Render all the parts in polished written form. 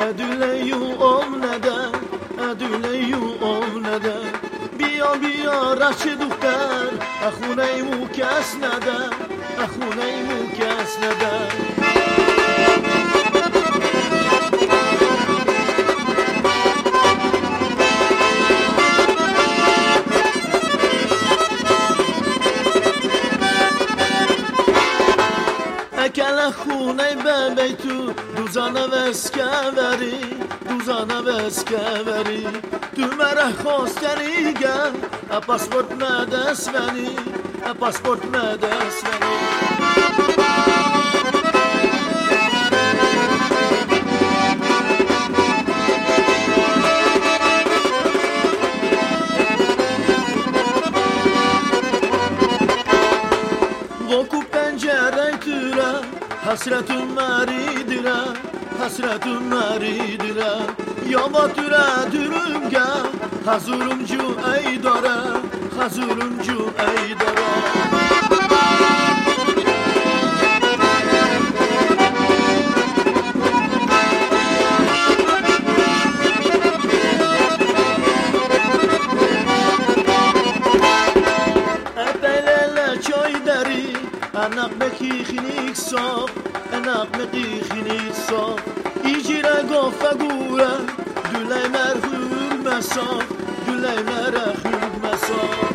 ادولیو آمنده ادولیو آمنده بیا بیا رچ دختر اخونه مو کس نده اخونه مو کس نده اکل خونه ببی تو دوزانه وسکوری دوزانه وسکوری تو مره خواستنی گم پاسپورت مدسونی پاسپورت مدسونی وکو پنجره توره حسرتون مریدیره حسرتون مریدیره یا با توره دورم گم حضورم جو ای داره حضورم جو ای داره انق بخیخینیک صاف انق بخیخینیک صاف ایجیره گفه گوره دوله مرخور مساف دوله مرخور مساف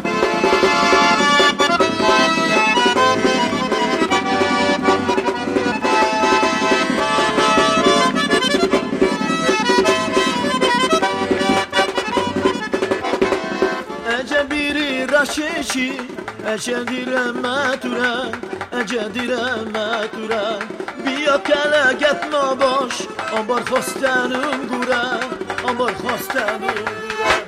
اجه بیری رششی اجه دیره مطوره اجه دیره مطوره بیا کلگت نباش آنبار خواستنم گوره آنبار خواستنم گوره